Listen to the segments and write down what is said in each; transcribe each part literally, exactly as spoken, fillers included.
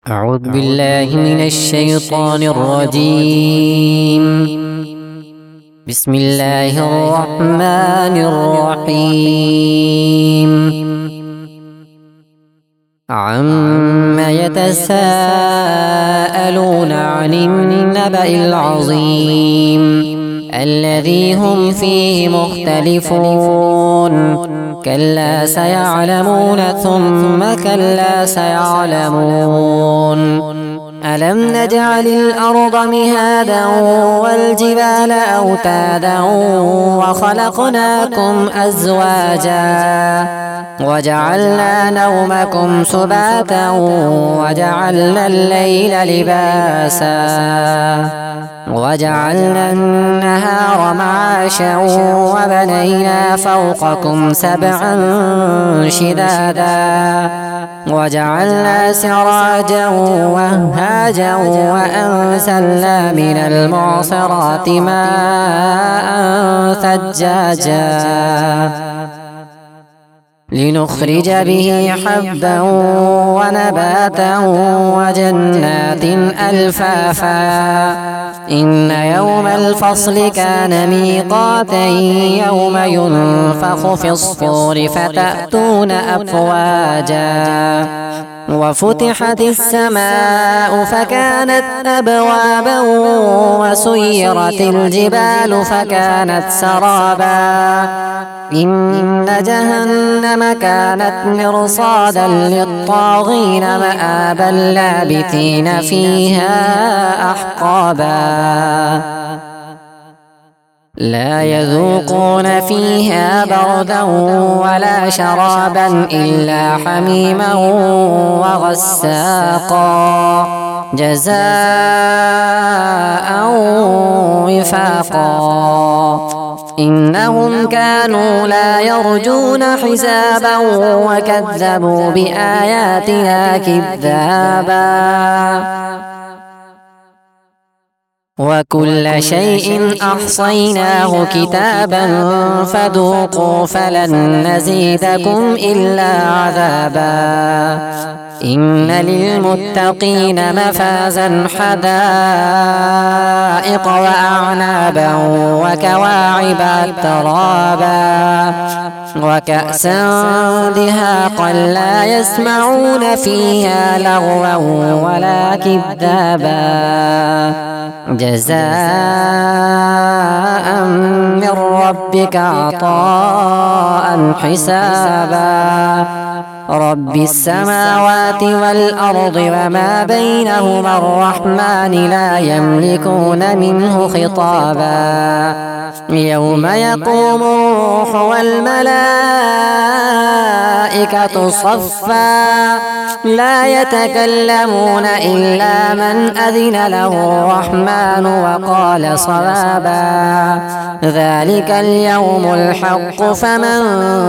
أعوذ بالله من الشيطان الرجيم. بسم الله الرحمن الرحيم. عم يتساءلون عن النبأ العظيم الذي هم فيه مختلفون. كلا سيعلمون ثم كلا سيعلمون. ألم نجعل الأرض مهادا والجبال أوتادا وخلقناكم أزواجا وجعلنا نومكم سباتا وجعلنا الليل لباسا وجعلنا النهار معاشا وبنينا فوقكم سبعا شدادا وجعلنا سراجا وهاجا وأنزلنا من المعصرات ماء ثجاجا لنخرج به حبا ونباتا وجنات ألفافا. إن يوم الفصل كان ميقاتا يوم ينفخ في الصور فتأتون أفواجا وفتحت السماء فكانت أبوابا وسيرت الجبال فكانت سرابا. إن جهنم كانت مرصادا للطاغين مآبا لابثين فيها أحقابا. لا يذوقون فيها بردا ولا شرابا إلا حميما وغساقا جزاء وفاقا. إنهم كانوا لا يرجون حسابا وكذبوا بآياتنا كذابا. وكل شيء أحصيناه كتابا فذوقوا فلن نزيدكم إلا عذابا. إن للمتقين مفازا حدائق وأعنابا وكواعب أترابا وكأسا دهاقا لا يسمعون فيها لغوا ولا كذابا جزاء من ربك عطاء حسابا. رب السماوات والأرض وما بينهما الرحمن لا يملكون منه خطابا. يوم يقوم الروح والملائكة صفا لا يتكلمون إلا من أذن له الرحمن وقال صوابا. ذلك اليوم الحق فمن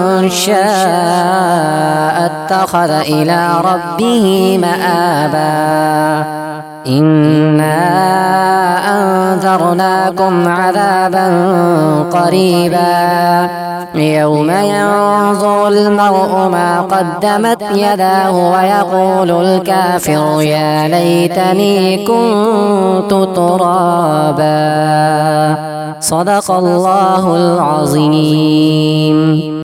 شاء اتخذ إلى ربه مآبا. إنا أنذرناكم عذابا قريبا يوم ينظر المرء ما قدمت يداه ويقول الكافر يا ليتني كنت ترابا. صدق الله العظيم.